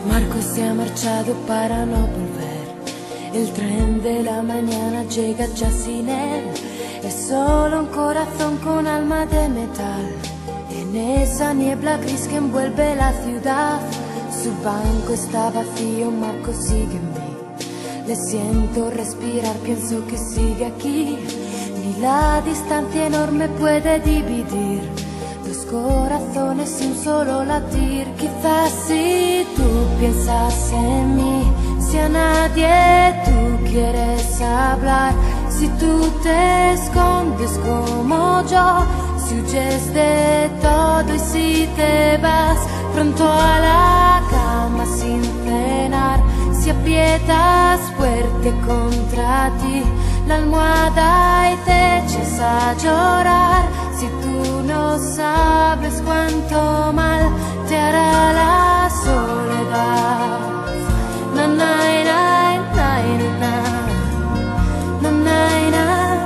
Marco se ha marchado para no volver. El tren de la mañana llega ya sin él. Es solo un corazón con alma de metal. En esa niebla gris que envuelve la ciudad, su banco está vacío, Marco sigue en mí. Le siento respirar, pienso que sigue aquí. Ni la distancia enorme puede dividir dos corazones y un solo latir. Quizás si tú piensas en mí, si a nadie tú quieres hablar, si tú te escondes como yo, si huyes de todo y si te vas pronto a la cama sin cenar, si aprietas fuerte contra ti la almohada y te echas a llorar, si tú no sabes cuánto mal te hará la soledad. Na, na, na, na, na, na, na, na,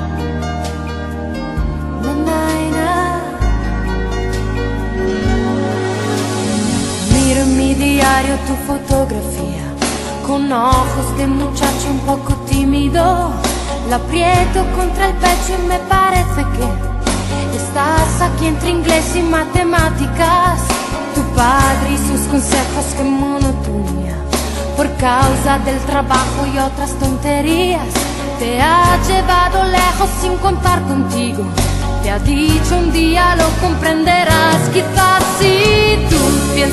na, na. Miro en mi diario tu fotografía, con ojos de muchacho un poco tímido. La aprieto contra el pecho y me parece que estás aquí entre inglés y matemáticas. Tu padre y sus consejos, qué monotonía. Por causa del trabajo y otras tonterías, te ha llevado lejos sin contar contigo. Te ha dicho un día lo comprenderás. Quizás si tú piensas